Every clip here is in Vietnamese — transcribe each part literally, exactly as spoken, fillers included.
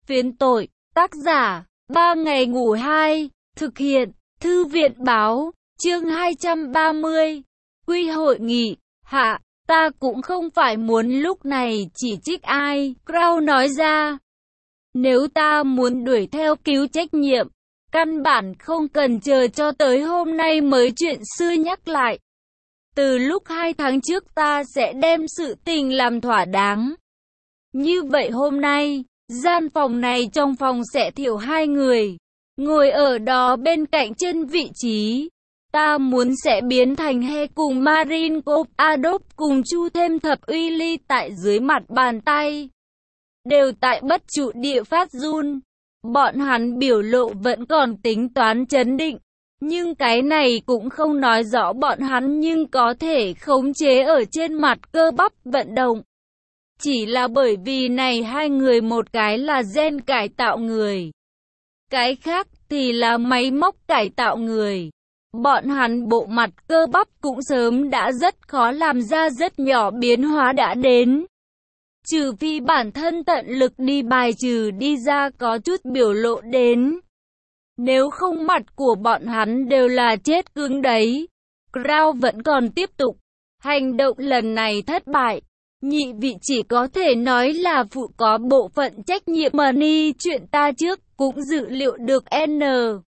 Phiến tội, tác giả, ba ngày ngủ hai, thực hiện, Thư viện báo, chương hai trăm ba mươi, quy hội nghị, hạ, ta cũng không phải muốn lúc này chỉ trích ai, Crow nói ra. Nếu ta muốn đuổi theo cứu trách nhiệm, căn bản không cần chờ cho tới hôm nay mới chuyện xưa nhắc lại. Từ lúc hai tháng trước ta sẽ đem sự tình làm thỏa đáng. Như vậy hôm nay, gian phòng này trong phòng sẽ thiểu hai người, ngồi ở đó bên cạnh trên vị trí. Ta muốn sẽ biến thành He cùng Marine Corps, Adolf cùng Chu thêm thập uy ly tại dưới mặt bàn tay. Đều tại bất trụ địa phát run. Bọn hắn biểu lộ vẫn còn tính toán trấn định. Nhưng cái này cũng không nói rõ bọn hắn nhưng có thể khống chế ở trên mặt cơ bắp vận động. Chỉ là bởi vì này hai người một cái là gen cải tạo người. Cái khác thì là máy móc cải tạo người. Bọn hắn bộ mặt cơ bắp cũng sớm đã rất khó làm ra rất nhỏ biến hóa đã đến. Trừ phi bản thân tận lực đi bài trừ đi ra có chút biểu lộ đến. Nếu không mặt của bọn hắn đều là chết cứng đấy. Crow vẫn còn tiếp tục. Hành động lần này thất bại. Nhị vị chỉ có thể nói là phụ có bộ phận trách nhiệm mà ni chuyện ta trước cũng dự liệu được N.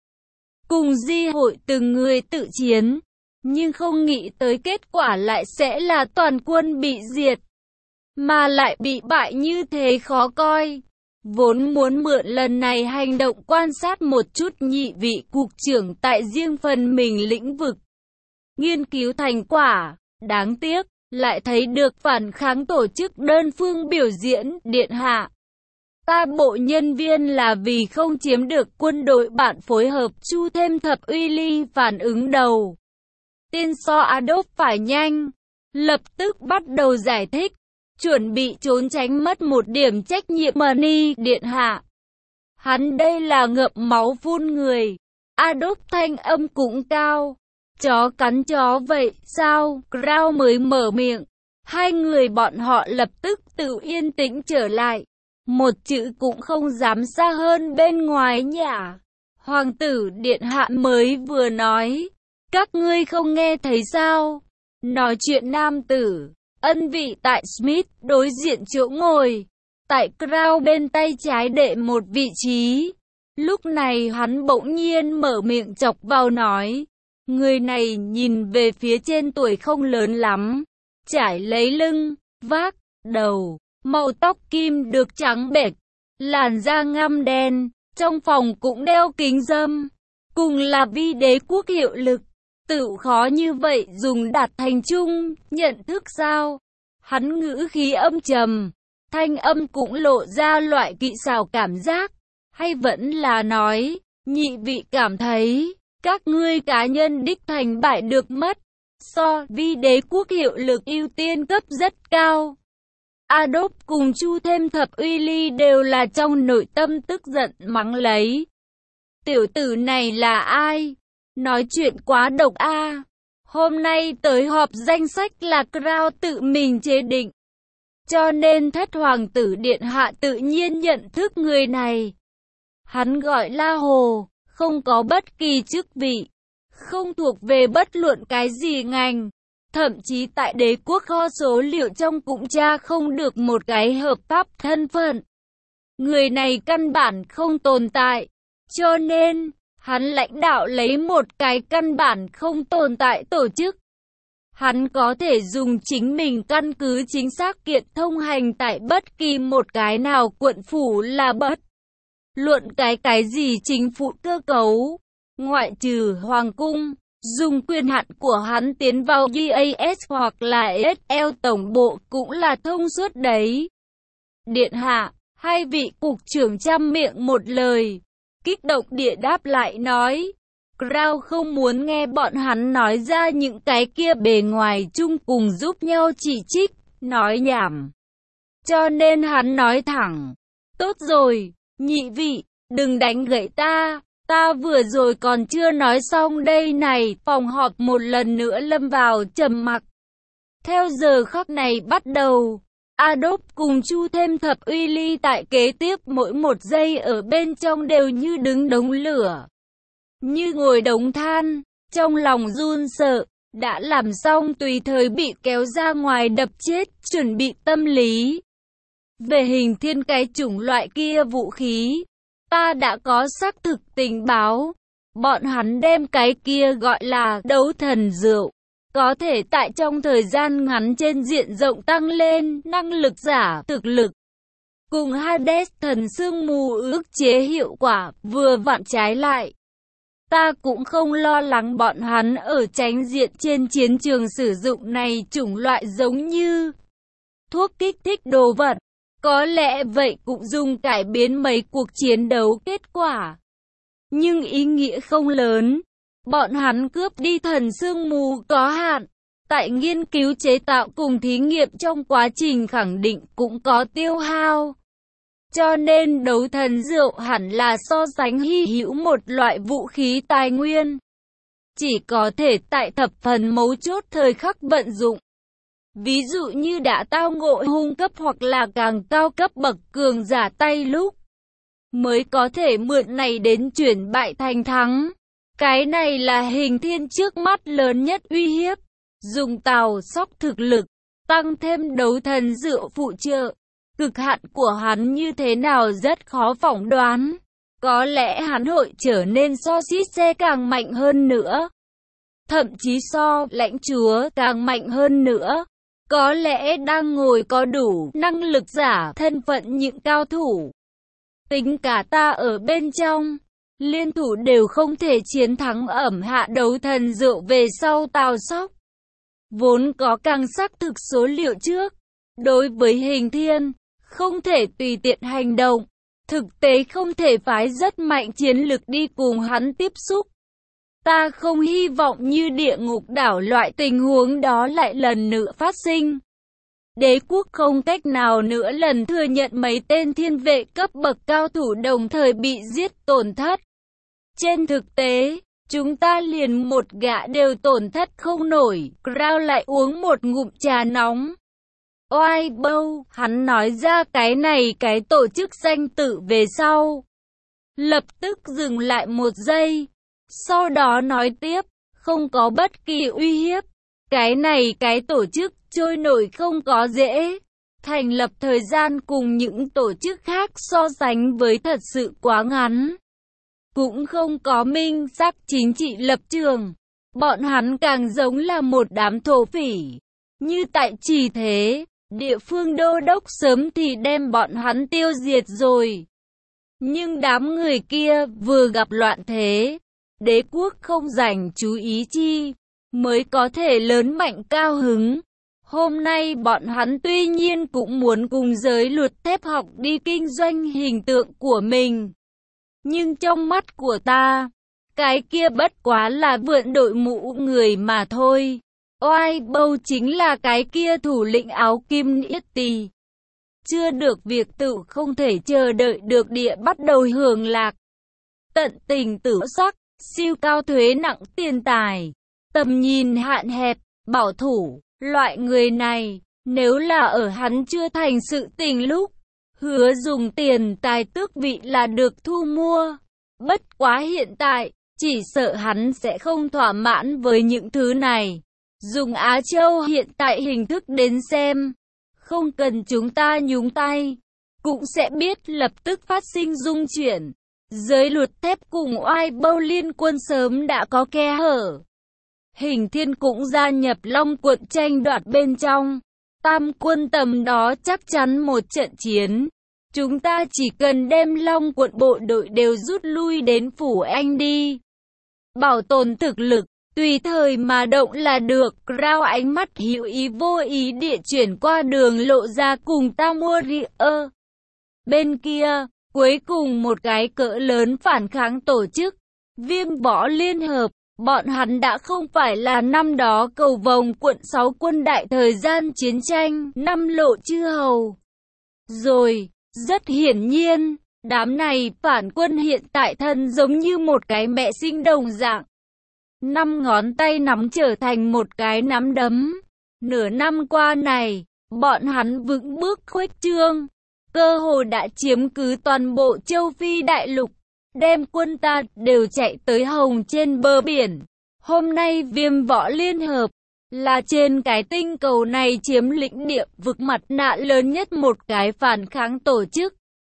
Cùng di hội từng người tự chiến. Nhưng không nghĩ tới kết quả lại sẽ là toàn quân bị diệt. Mà lại bị bại như thế khó coi. Vốn muốn mượn lần này hành động quan sát một chút nhị vị cục trưởng tại riêng phần mình lĩnh vực. Nghiên cứu thành quả, đáng tiếc, lại thấy được phản kháng tổ chức đơn phương biểu diễn, điện hạ. Ta bộ nhân viên là vì không chiếm được quân đội bạn phối hợp, Chu thêm thập uy ly phản ứng đầu. Tiên so Adolf phải nhanh, lập tức bắt đầu giải thích. Chuẩn bị trốn tránh mất một điểm trách nhiệm mà ni điện hạ. Hắn đây là ngậm máu phun người. Adolf thanh âm cũng cao. Chó cắn chó vậy, sao? Crow mới mở miệng. Hai người bọn họ lập tức tự yên tĩnh trở lại. Một chữ cũng không dám xa hơn bên ngoài nhả. Hoàng tử điện hạ mới vừa nói. Các ngươi không nghe thấy sao? Nói chuyện nam tử. Ân vị tại Smith đối diện chỗ ngồi. Tại Crow bên tay trái đệ một vị trí. Lúc này hắn bỗng nhiên mở miệng chọc vào nói. Người này nhìn về phía trên tuổi không lớn lắm. Trải lấy lưng, vác, đầu, màu tóc kim được trắng bệch. Làn da ngăm đen, trong phòng cũng đeo kính râm. Cùng là vi đế quốc hiệu lực. Tự khó như vậy dùng đạt thành chung, nhận thức sao? Hắn ngữ khí âm trầm, thanh âm cũng lộ ra loại kỹ xảo cảm giác. Hay vẫn là nói, nhị vị cảm thấy, các ngươi cá nhân đích thành bại được mất. So vi đế quốc hiệu lực ưu tiên cấp rất cao. Adolf cùng Chu thêm thập uy ly đều là trong nội tâm tức giận mắng lấy. Tiểu tử này là ai? Nói chuyện quá độc a. À. Hôm nay tới họp danh sách là Crow tự mình chế định. Cho nên thất hoàng tử điện hạ tự nhiên nhận thức người này. Hắn gọi La Hồ, không có bất kỳ chức vị, không thuộc về bất luận cái gì ngành. Thậm chí tại đế quốc kho số liệu trong cũng tra không được một cái hợp pháp thân phận. Người này căn bản không tồn tại. Cho nên, hắn lãnh đạo lấy một cái căn bản không tồn tại tổ chức. Hắn có thể dùng chính mình căn cứ chính xác kiện thông hành tại bất kỳ một cái nào quận phủ là bất. Luận cái cái gì chính phủ cơ cấu, ngoại trừ hoàng cung, dùng quyền hạn của hắn tiến vào giê a ét hoặc là ét lờ tổng bộ cũng là thông suốt đấy. Điện hạ, hai vị cục trưởng trăm miệng một lời. Kích động địa đáp lại nói. Crow không muốn nghe bọn hắn nói ra những cái kia bề ngoài chung cùng giúp nhau chỉ trích, nói nhảm. Cho nên hắn nói thẳng. Tốt rồi, nhị vị, đừng đánh gãy ta. Ta vừa rồi còn chưa nói xong đây này. Phòng họp một lần nữa lâm vào trầm mặc. Theo giờ khắc này bắt đầu, Adolf cùng Chu thêm thập uy ly tại kế tiếp mỗi một giây ở bên trong đều như đứng đống lửa, như ngồi đống than, trong lòng run sợ, đã làm xong tùy thời bị kéo ra ngoài đập chết, chuẩn bị tâm lý. Về Hình Thiên cái chủng loại kia vũ khí, ta đã có xác thực tình báo, bọn hắn đem cái kia gọi là đấu thần rượu, có thể tại trong thời gian ngắn trên diện rộng tăng lên năng lực giả thực lực. Cùng Hades thần sương mù ức chế hiệu quả vừa vặn trái lại. Ta cũng không lo lắng bọn hắn ở tránh diện trên chiến trường sử dụng này chủng loại giống như thuốc kích thích đồ vật. Có lẽ vậy cũng dùng cải biến mấy cuộc chiến đấu kết quả. Nhưng ý nghĩa không lớn. Bọn hắn cướp đi thần sương mù có hạn. Tại nghiên cứu chế tạo cùng thí nghiệm trong quá trình khẳng định cũng có tiêu hao. Cho nên đấu thần rượu hẳn là so sánh hy hữu một loại vũ khí tài nguyên. Chỉ có thể tại thập phần mấu chốt thời khắc vận dụng. Ví dụ như đã tao ngộ hung cấp hoặc là càng cao cấp bậc cường giả tay lúc. Mới có thể mượn này đến chuyển bại thành thắng. Cái này là Hình Thiên trước mắt lớn nhất uy hiếp. Dùng tàu sóc thực lực, tăng thêm đấu thần rượu phụ trợ. Cực hạn của hắn như thế nào rất khó phỏng đoán. Có lẽ hắn hội trở nên so xít xe càng mạnh hơn nữa. Thậm chí so lãnh chúa càng mạnh hơn nữa. Có lẽ đang ngồi có đủ năng lực giả thân phận những cao thủ. Tính cả ta ở bên trong, liên thủ đều không thể chiến thắng ẩm hạ đấu thần rượu về sau tàu sóc. Vốn có càng xác thực số liệu trước. Đối với Hình Thiên, không thể tùy tiện hành động. Thực tế không thể phái rất mạnh chiến lực đi cùng hắn tiếp xúc. Ta không hy vọng như địa ngục đảo loại tình huống đó lại lần nữa phát sinh. Đế quốc không cách nào nữa lần thừa nhận mấy tên thiên vệ cấp bậc cao thủ đồng thời bị giết tổn thất. Trên thực tế, chúng ta liền một gã đều tổn thất không nổi. Crow lại uống một ngụm trà nóng. Oai bâu, hắn nói ra cái này cái tổ chức danh tự về sau. Lập tức dừng lại một giây. Sau đó nói tiếp, không có bất kỳ uy hiếp. Cái này cái tổ chức trôi nổi không có dễ. Thành lập thời gian cùng những tổ chức khác so sánh với thật sự quá ngắn. Cũng không có minh xác chính trị lập trường. Bọn hắn càng giống là một đám thổ phỉ. Như tại Trì Thế, địa phương đô đốc sớm thì đem bọn hắn tiêu diệt rồi. Nhưng đám người kia vừa gặp loạn thế. Đế quốc không dành chú ý chi, mới có thể lớn mạnh cao hứng. Hôm nay bọn hắn tuy nhiên cũng muốn cùng giới luật thép học đi kinh doanh hình tượng của mình. Nhưng trong mắt của ta, cái kia bất quá là vượn đội mũ người mà thôi. Oai bâu chính là cái kia thủ lĩnh áo kim niết tỳ. Chưa được việc tự không thể chờ đợi được địa bắt đầu hưởng lạc. Tận tình tử sắc. Siêu cao thuế nặng tiền tài, tầm nhìn hạn hẹp, bảo thủ, loại người này, nếu là ở hắn chưa thành sự tình lúc, hứa dùng tiền tài tước vị là được thu mua. Bất quá hiện tại, chỉ sợ hắn sẽ không thỏa mãn với những thứ này. Dùng Á Châu hiện tại hình thức đến xem, không cần chúng ta nhúng tay, cũng sẽ biết lập tức phát sinh dung chuyển. Giới luật thép cùng oai bâu liên quân sớm đã có khe hở. Hình Thiên cũng gia nhập Long quận tranh đoạt bên trong. Tam quân tầm đó chắc chắn một trận chiến. Chúng ta chỉ cần đem Long quận bộ đội đều rút lui đến Phủ Anh đi. Bảo tồn thực lực, tùy thời mà động là được. Rao ánh mắt hữu ý vô ý địa chuyển qua đường lộ ra cùng Tamoria. Bên kia, cuối cùng một cái cỡ lớn phản kháng tổ chức, Viêm Võ Liên Hợp. Bọn hắn đã không phải là năm đó cầu vồng quận sáu quân đại thời gian chiến tranh, năm lộ chư hầu. Rồi, rất hiển nhiên, đám này phản quân hiện tại thân giống như một cái mẹ sinh đồng dạng. Năm ngón tay nắm trở thành một cái nắm đấm. Nửa năm qua này, bọn hắn vững bước khuếch trương, cơ hồ đã chiếm cứ toàn bộ châu Phi đại lục, đem quân ta đều chạy tới Hồng trên bờ biển. Hôm nay Viêm Võ Liên Hợp là trên cái tinh cầu này chiếm lĩnh địa vực mặt nạ lớn nhất một cái phản kháng tổ chức.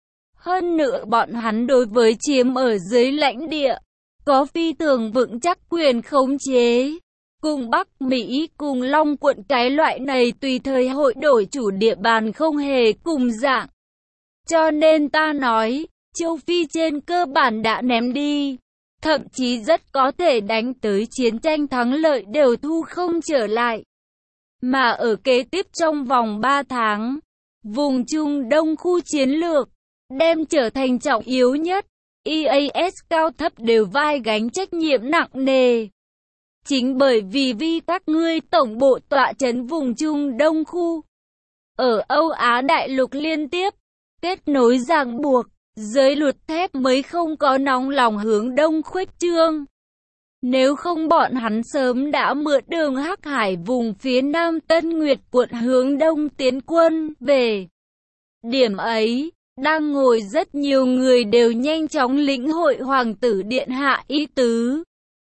Hơn nữa bọn hắn đối với chiếm ở dưới lãnh địa, có phi thường vững chắc quyền khống chế. Cùng Bắc Mỹ cùng Long quận cái loại này tùy thời hội đổi chủ địa bàn không hề cùng dạng. Cho nên ta nói, châu Phi trên cơ bản đã ném đi. Thậm chí rất có thể đánh tới chiến tranh thắng lợi đều thu không trở lại. Mà ở kế tiếp trong vòng ba tháng, vùng Trung Đông khu chiến lược, đem trở thành trọng yếu nhất. e a ét cao thấp đều vai gánh trách nhiệm nặng nề. Chính bởi vì vì các ngươi tổng bộ tọa trấn vùng Trung Đông khu, ở Âu Á đại lục liên tiếp, kết nối ràng buộc, giới luật thép mới không có nóng lòng hướng đông khuếch trương. Nếu không bọn hắn sớm đã mượn đường Hắc Hải vùng phía nam Tân Nguyệt quận hướng đông tiến quân về. Điểm ấy, đang ngồi rất nhiều người đều nhanh chóng lĩnh hội hoàng tử điện hạ ý tứ.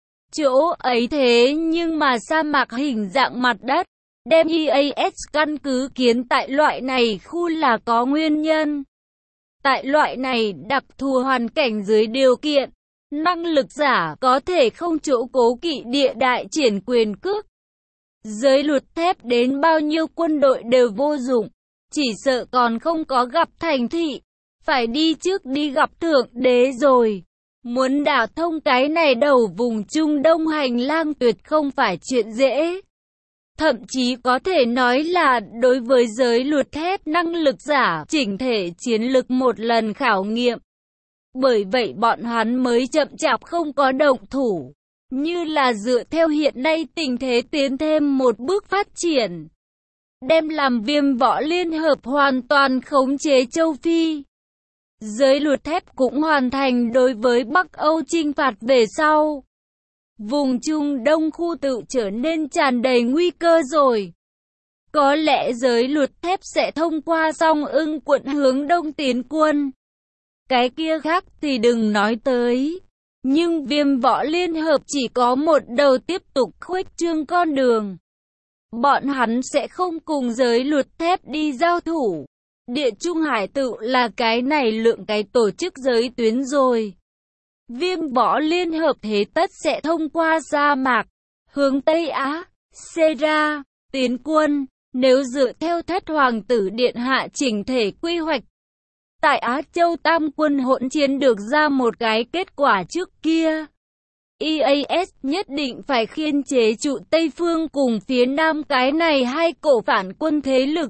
Chỗ ấy thế nhưng mà sa mạc hình dạng mặt đất, đem e a ét căn cứ kiến tại loại này khu là có nguyên nhân. Tại loại này đặc thù hoàn cảnh dưới điều kiện, năng lực giả có thể không chỗ cố kỵ địa đại triển quyền cước. Giới luật thép đến bao nhiêu quân đội đều vô dụng, chỉ sợ còn không có gặp thành thị, phải đi trước đi gặp thượng đế rồi. Muốn đả thông cái này đầu vùng Trung Đông hành lang tuyệt không phải chuyện dễ. Thậm chí có thể nói là đối với giới luật thép năng lực giả chỉnh thể chiến lực một lần khảo nghiệm. Bởi vậy bọn hắn mới chậm chạp không có động thủ, như là dựa theo hiện nay tình thế tiến thêm một bước phát triển. Đem làm Viêm Võ Liên Hợp hoàn toàn khống chế châu Phi. Giới luật thép cũng hoàn thành đối với Bắc Âu chinh phạt về sau. Vùng Trung Đông khu tự trở nên tràn đầy nguy cơ rồi. Có lẽ giới luật thép sẽ thông qua Song Ưng quận hướng đông tiến quân. Cái kia khác thì đừng nói tới. Nhưng Viêm Võ Liên Hợp chỉ có một đầu tiếp tục khuếch trương con đường. Bọn hắn sẽ không cùng giới luật thép đi giao thủ. Địa Trung Hải tự là cái này lượng cái tổ chức giới tuyến rồi. Viêm Võ Liên Hợp thế tất sẽ thông qua sa mạc, hướng Tây Á, Sera, tiến quân, nếu dựa theo thất hoàng tử điện hạ chỉnh thể quy hoạch. Tại Á Châu tam quân hỗn chiến được ra một cái kết quả trước kia. e a ét nhất định phải khiên chế trụ Tây Phương cùng phía Nam cái này hai cổ phản quân thế lực,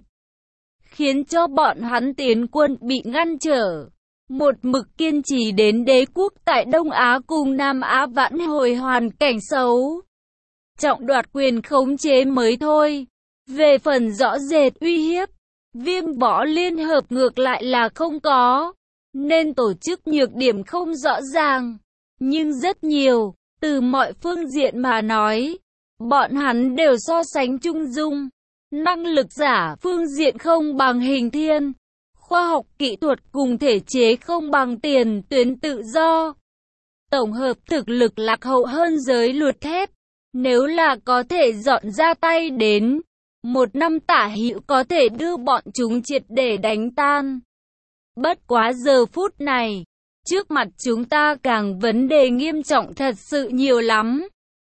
khiến cho bọn hắn tiến quân bị ngăn trở. Một mực kiên trì đến đế quốc tại Đông Á cùng Nam Á vãn hồi hoàn cảnh xấu, trọng đoạt quyền khống chế mới thôi. Về phần rõ rệt uy hiếp, Viêm Võ Liên Hợp ngược lại là không có, nên tổ chức nhược điểm không rõ ràng. Nhưng rất nhiều, từ mọi phương diện mà nói, bọn hắn đều so sánh trung dung. Năng lực giả phương diện không bằng Hình Thiên, khoa học kỹ thuật cùng thể chế không bằng tiền tuyến tự do. Tổng hợp thực lực lạc hậu hơn giới luật thép. Nếu là có thể dọn ra tay đến, một năm tả hữu có thể đưa bọn chúng triệt để đánh tan. Bất quá giờ phút này, trước mặt chúng ta càng vấn đề nghiêm trọng thật sự nhiều lắm.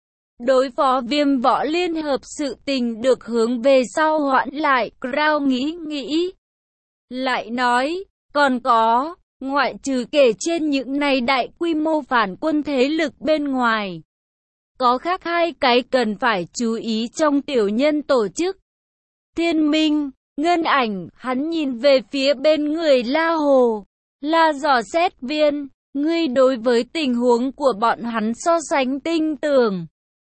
Đối phó Viêm Võ Liên Hợp sự tình được hướng về sau hoãn lại, Crown nghĩ nghĩ. Lại nói, còn có, ngoại trừ kể trên những này đại quy mô phản quân thế lực bên ngoài, có khác hai cái cần phải chú ý trong tiểu nhân tổ chức. Thiên Minh, Ngân Ảnh, hắn nhìn về phía bên người La Hồ, La dò xét viên, ngươi đối với tình huống của bọn hắn so sánh tinh tường.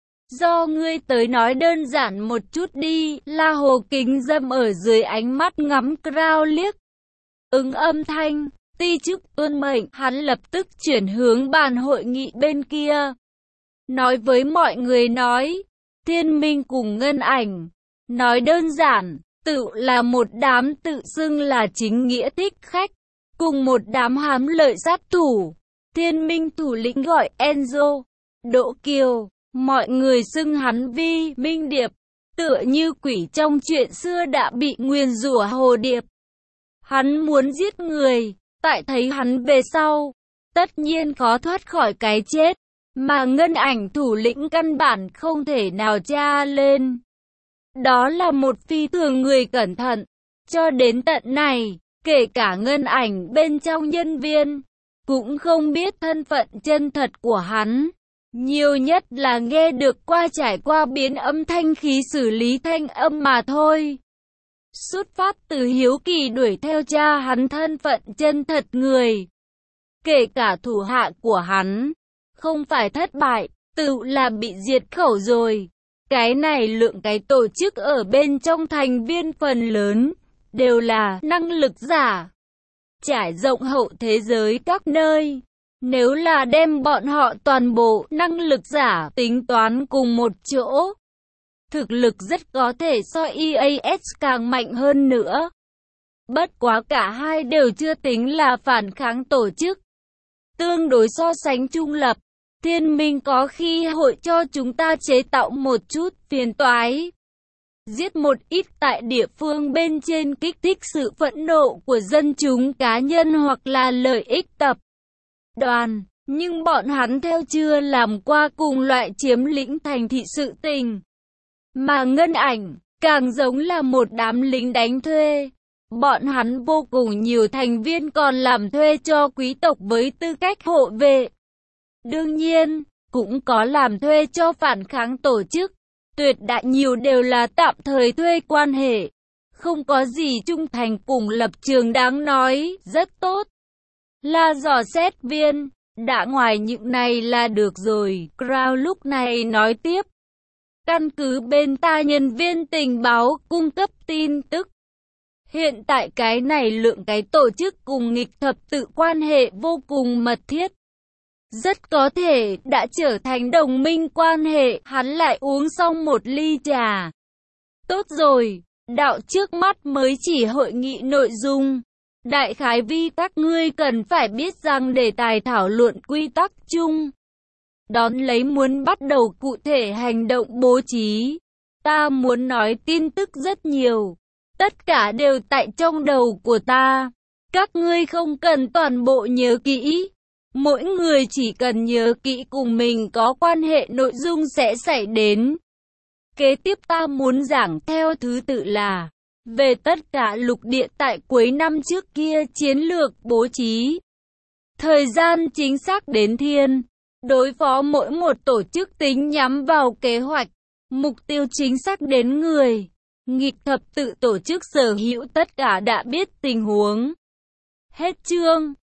Do ngươi tới nói đơn giản một chút đi, La Hồ kính dâm ở dưới ánh mắt ngắm Crown liếc. Ứng âm thanh, ti chức tuân mệnh, hắn lập tức chuyển hướng bàn hội nghị bên kia. Nói với mọi người nói, Thiên Minh cùng Ngân Ảnh, nói đơn giản, tự là một đám tự xưng là chính nghĩa thích khách, cùng một đám hám lợi sát thủ. Thiên minh thủ lĩnh gọi Enzo, Đỗ Kiều, mọi người xưng hắn Vi Minh Điệp, tựa như quỷ trong chuyện xưa đã bị nguyền rủa hồ điệp. Hắn muốn giết người, tại thấy hắn về sau, tất nhiên khó thoát khỏi cái chết, mà ngân ảnh thủ lĩnh căn bản không thể nào tra lên. Đó là một phi thường người cẩn thận, cho đến tận này, kể cả ngân ảnh bên trong nhân viên, cũng không biết thân phận chân thật của hắn. Nhiều nhất là nghe được qua trải qua biến âm thanh khí xử lý thanh âm mà thôi. Xuất phát từ hiếu kỳ đuổi theo cha hắn thân phận chân thật người. Kể cả thủ hạ của hắn, không phải thất bại, tự là bị diệt khẩu rồi. Cái này lượng cái tổ chức ở bên trong thành viên phần lớn, đều là năng lực giả. Trải rộng hậu thế giới các nơi. Nếu là đem bọn họ toàn bộ năng lực giả tính toán cùng một chỗ, thực lực rất có thể so e a ét càng mạnh hơn nữa. Bất quá cả hai đều chưa tính là phản kháng tổ chức. Tương đối so sánh trung lập, thiên minh có khi hội cho chúng ta chế tạo một chút phiền toái. Giết một ít tại địa phương bên trên kích thích sự phẫn nộ của dân chúng cá nhân hoặc là lợi ích tập đoàn, nhưng bọn hắn theo chưa làm qua cùng loại chiếm lĩnh thành thị sự tình. Mà ngân ảnh, càng giống là một đám lính đánh thuê. Bọn hắn vô cùng nhiều thành viên còn làm thuê cho quý tộc với tư cách hộ vệ. Đương nhiên, cũng có làm thuê cho phản kháng tổ chức. Tuyệt đại nhiều đều là tạm thời thuê quan hệ. Không có gì trung thành cùng lập trường đáng nói, rất tốt. Là dò xét viên, đã ngoài những này là được rồi. Crown lúc này nói tiếp. Căn cứ bên ta nhân viên tình báo cung cấp tin tức. Hiện tại cái này lượng cái tổ chức cùng nghịch thập tự quan hệ vô cùng mật thiết. Rất có thể đã trở thành đồng minh quan hệ. Hắn lại uống xong một ly trà. Tốt rồi, đạo trước mắt mới chỉ hội nghị nội dung. Đại khái vi các ngươi cần phải biết rằng đề tài thảo luận quy tắc chung. Đón lấy muốn bắt đầu cụ thể hành động bố trí. Ta muốn nói tin tức rất nhiều. Tất cả đều tại trong đầu của ta. Các ngươi không cần toàn bộ nhớ kỹ. Mỗi người chỉ cần nhớ kỹ cùng mình có quan hệ nội dung sẽ xảy đến. Kế tiếp ta muốn giảng theo thứ tự là về tất cả lục địa tại cuối năm trước kia chiến lược bố trí. Thời gian chính xác đến thiên. Đối phó mỗi một tổ chức tính nhắm vào kế hoạch. Mục tiêu chính xác đến người. Nghịch thập tự tổ chức sở hữu tất cả đã biết tình huống. Hết chương.